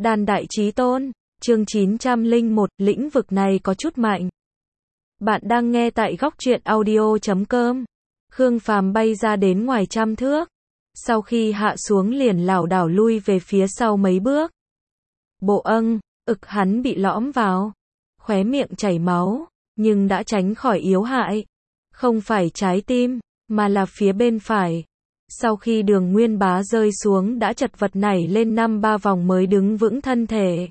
Đan đại chí tôn, chương 901, lĩnh vực này có chút mạnh. Bạn đang nghe tại góc truyện audio.com. Khương Phàm bay ra đến ngoài trăm thước. Sau khi hạ xuống liền lảo đảo lui về phía sau mấy bước. Bộ hắn bị lõm vào. Khóe miệng chảy máu, nhưng đã tránh khỏi yếu hại. Không phải trái tim, mà là phía bên phải. Sau khi Đường Nguyên Bá rơi xuống đã chật vật nảy lên 5-3 vòng mới đứng vững thân thể.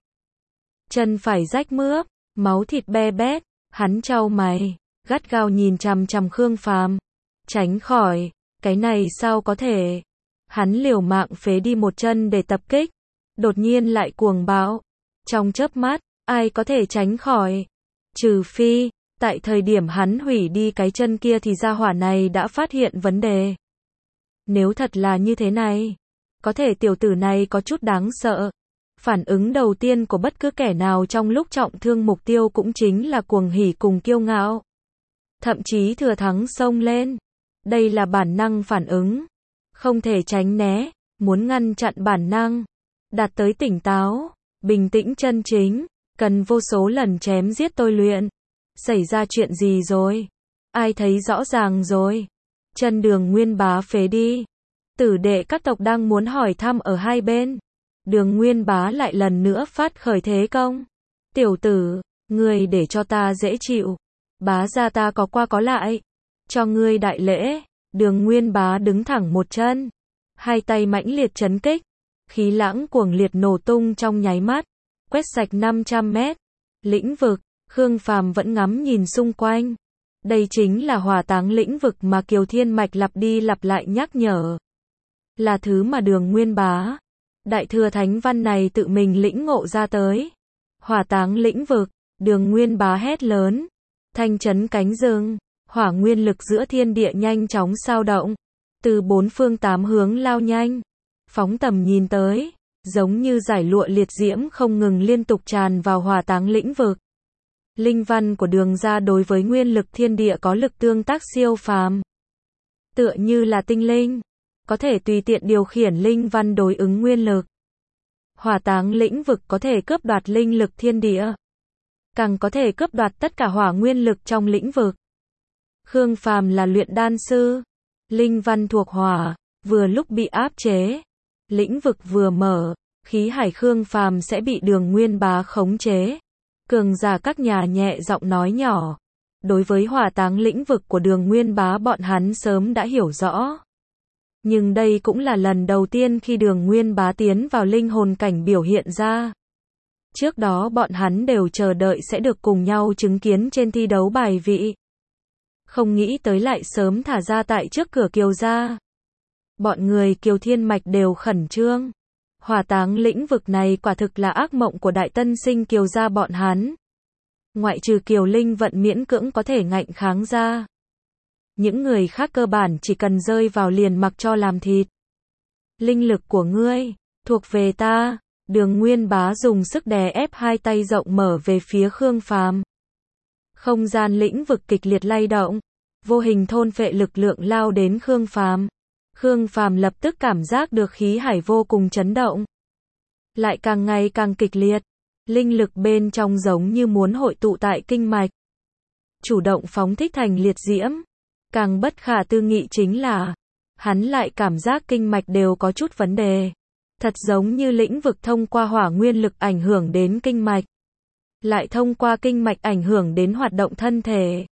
Chân phải rách mướp, máu thịt be bét, hắn chau mày, gắt gao nhìn chằm chằm Khương Phàm. Tránh khỏi, cái này sao có thể? Hắn liều mạng phế đi một chân để tập kích, đột nhiên lại cuồng bạo. Trong chớp mắt, ai có thể tránh khỏi? Trừ phi, tại thời điểm hắn hủy đi cái chân kia thì gia hỏa này đã phát hiện vấn đề. Nếu thật là như thế này, có thể tiểu tử này có chút đáng sợ. Phản ứng đầu tiên của bất cứ kẻ nào trong lúc trọng thương mục tiêu cũng chính là cuồng hỉ cùng kiêu ngạo. Thậm chí thừa thắng xông lên. Đây là bản năng phản ứng. Không thể tránh né, muốn ngăn chặn bản năng. Đạt tới tỉnh táo, bình tĩnh chân chính, cần vô số lần chém giết tôi luyện. Xảy ra chuyện gì rồi? Ai thấy rõ ràng rồi? Chân Đường Nguyên Bá phế đi. Tử đệ các tộc đang muốn hỏi thăm ở hai bên. Đường Nguyên Bá lại lần nữa phát khởi thế công. Tiểu tử, ngươi để cho ta dễ chịu. Bá gia ta có qua có lại. Cho ngươi đại lễ. Đường Nguyên Bá đứng thẳng một chân. Hai tay mãnh liệt chấn kích. Khí lãng cuồng liệt nổ tung trong nháy mắt. Quét sạch 500 mét. Lĩnh vực, Khương Phàm vẫn ngắm nhìn xung quanh. Đây chính là hỏa táng lĩnh vực mà Kiều Thiên Mạch lặp đi lặp lại nhắc nhở. Là thứ mà Đường Nguyên Bá, Đại Thừa Thánh Văn này tự mình lĩnh ngộ ra tới. Hỏa táng lĩnh vực, Đường Nguyên Bá hét lớn. Thanh chấn cánh rừng, hỏa nguyên lực giữa thiên địa nhanh chóng sao động. Từ bốn phương tám hướng lao nhanh. Phóng tầm nhìn tới, giống như giải lụa liệt diễm không ngừng liên tục tràn vào hỏa táng lĩnh vực. Linh văn của Đường gia đối với nguyên lực thiên địa có lực tương tác siêu phàm. Tựa như là tinh linh, có thể tùy tiện điều khiển linh văn đối ứng nguyên lực. Hỏa táng lĩnh vực có thể cướp đoạt linh lực thiên địa, càng có thể cướp đoạt tất cả hỏa nguyên lực trong lĩnh vực. Khương Phàm là luyện đan sư, linh văn thuộc hỏa, vừa lúc bị áp chế, lĩnh vực vừa mở, khí hải Khương Phàm sẽ bị Đường Nguyên Bá khống chế. Cường giả các nhà nhẹ giọng nói nhỏ. Đối với hỏa táng lĩnh vực của Đường Nguyên Bá bọn hắn sớm đã hiểu rõ. Nhưng đây cũng là lần đầu tiên khi Đường Nguyên Bá tiến vào linh hồn cảnh biểu hiện ra. Trước đó bọn hắn đều chờ đợi sẽ được cùng nhau chứng kiến trên thi đấu bài vị. Không nghĩ tới lại sớm thả ra tại trước cửa Kiều gia. Bọn người Kiều Thiên Mạch đều khẩn trương. Hỏa táng lĩnh vực này quả thực là ác mộng của đại tân sinh Kiều gia bọn hắn. Ngoại trừ Kiều Linh vận miễn cưỡng có thể ngạnh kháng ra. Những người khác cơ bản chỉ cần rơi vào liền mặc cho làm thịt. Linh lực của ngươi, thuộc về ta. Đường Nguyên Bá dùng sức đè ép hai tay rộng mở về phía Khương Phàm. Không gian lĩnh vực kịch liệt lay động. Vô hình thôn phệ lực lượng lao đến Khương Phàm. Khương Phàm lập tức cảm giác được khí hải vô cùng chấn động. Lại càng ngày càng kịch liệt. Linh lực bên trong giống như muốn hội tụ tại kinh mạch. Chủ động phóng thích thành liệt diễm. Càng bất khả tư nghị chính là, hắn lại cảm giác kinh mạch đều có chút vấn đề. Thật giống như lĩnh vực thông qua hỏa nguyên lực ảnh hưởng đến kinh mạch. Lại thông qua kinh mạch ảnh hưởng đến hoạt động thân thể.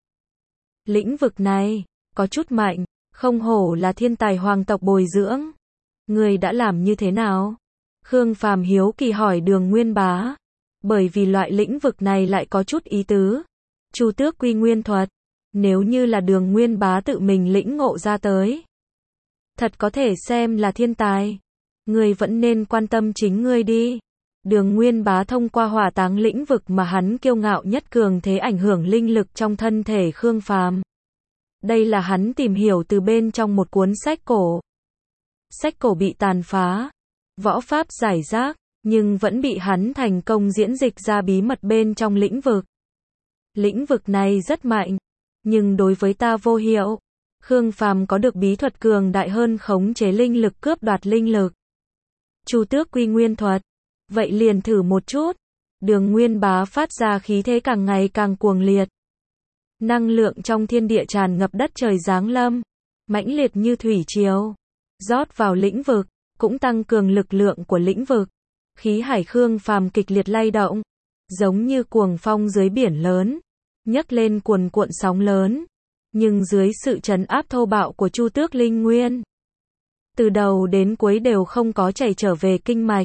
Lĩnh vực này, có chút mạnh. Không hổ là thiên tài hoàng tộc bồi dưỡng. Người đã làm như thế nào? Khương Phàm hiếu kỳ hỏi Đường Nguyên Bá. Bởi vì loại lĩnh vực này lại có chút ý tứ. Chu Tước Quy Nguyên thuật. Nếu như là Đường Nguyên Bá tự mình lĩnh ngộ ra tới. Thật có thể xem là thiên tài. Ngươi vẫn nên quan tâm chính ngươi đi. Đường Nguyên Bá thông qua hỏa táng lĩnh vực mà hắn kiêu ngạo nhất cường thế ảnh hưởng linh lực trong thân thể Khương Phàm. Đây là hắn tìm hiểu từ bên trong một cuốn sách cổ. Sách cổ bị tàn phá, võ pháp giải rác, nhưng vẫn bị hắn thành công diễn dịch ra bí mật bên trong lĩnh vực. Lĩnh vực này rất mạnh, nhưng đối với ta vô hiệu. Khương Phàm có được bí thuật cường đại hơn khống chế linh lực cướp đoạt linh lực. Chu Tước Quy Nguyên thuật. Vậy liền thử một chút. Đường Nguyên Bá phát ra khí thế càng ngày càng cuồng liệt. Năng lượng trong thiên địa tràn ngập đất trời giáng lâm, mãnh liệt như thủy triều, rót vào lĩnh vực, cũng tăng cường lực lượng của lĩnh vực. Khí hải Khương Phàm kịch liệt lay động, giống như cuồng phong dưới biển lớn, nhấc lên cuồn cuộn sóng lớn, nhưng dưới sự trấn áp thô bạo của Chu Tước Linh Nguyên, từ đầu đến cuối đều không có chảy trở về kinh mạch.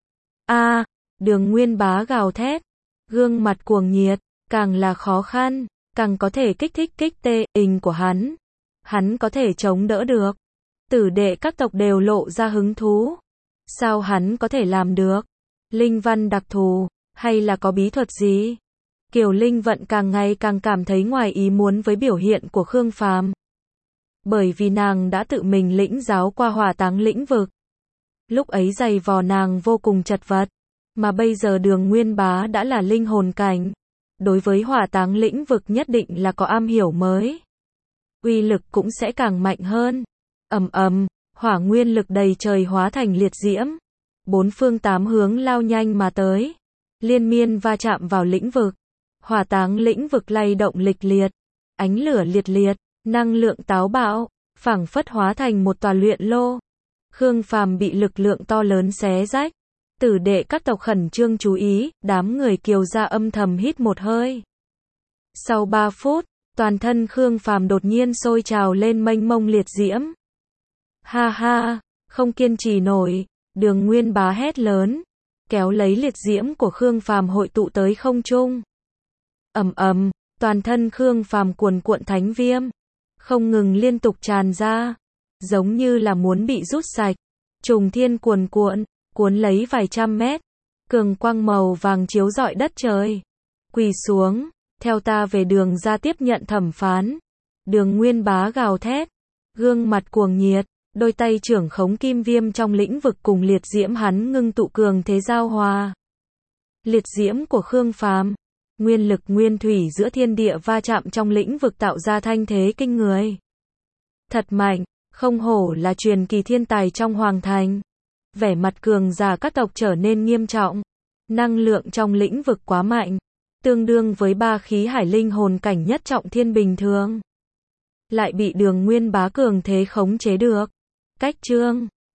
Đường Nguyên Bá gào thét, gương mặt cuồng nhiệt, càng là khó khăn, càng có thể kích thích tê ình của hắn. Hắn có thể chống đỡ được. Tử đệ các tộc đều lộ ra hứng thú. Sao hắn có thể làm được? Linh văn đặc thù, hay là có bí thuật gì? Kiều Linh Vận càng ngày càng cảm thấy ngoài ý muốn với biểu hiện của Khương Phàm. Bởi vì nàng đã tự mình lĩnh giáo qua hỏa táng lĩnh vực. Lúc ấy giày vò nàng vô cùng chật vật, mà bây giờ Đường Nguyên Bá đã là linh hồn cảnh. Đối với hỏa táng lĩnh vực nhất định là có am hiểu mới. Uy lực cũng sẽ càng mạnh hơn. Ầm ầm, hỏa nguyên lực đầy trời hóa thành liệt diễm. Bốn phương tám hướng lao nhanh mà tới. Liên miên va chạm vào lĩnh vực. Hỏa táng lĩnh vực lay động lịch liệt. Ánh lửa liệt liệt, năng lượng táo bạo, phảng phất hóa thành một tòa luyện lô. Khương Phàm bị lực lượng to lớn xé rách. Tử đệ các tộc khẩn trương chú ý, đám người Kiều gia âm thầm hít một hơi. Sau 3 phút, toàn thân Khương Phàm đột nhiên sôi trào lên mênh mông liệt diễm. Ha ha, không kiên trì nổi, Đường Nguyên Bá hét lớn, kéo lấy liệt diễm của Khương Phàm hội tụ tới không trung. Ầm ầm, toàn thân Khương Phàm cuồn cuộn thánh viêm, không ngừng liên tục tràn ra, giống như là muốn bị rút sạch. Trùng thiên cuồn cuộn, cuốn lấy vài trăm mét, cường quang màu vàng chiếu rọi đất trời. Quỳ xuống, theo ta về Đường ra tiếp nhận thẩm phán. Đường Nguyên Bá gào thét, gương mặt cuồng nhiệt, đôi tay trưởng khống kim viêm trong lĩnh vực cùng liệt diễm hắn ngưng tụ cường thế giao hòa. Liệt diễm của Khương Phàm, nguyên lực nguyên thủy giữa thiên địa va chạm trong lĩnh vực tạo ra thanh thế kinh người. Thật mạnh, không hổ là truyền kỳ thiên tài trong hoàng thành. Vẻ mặt cường giả các tộc trở nên nghiêm trọng. Năng lượng trong lĩnh vực quá mạnh, tương đương với 3 khí hải linh hồn cảnh nhất trọng thiên bình thường. Lại bị Đường Nguyên Bá cường thế khống chế được. Cách chương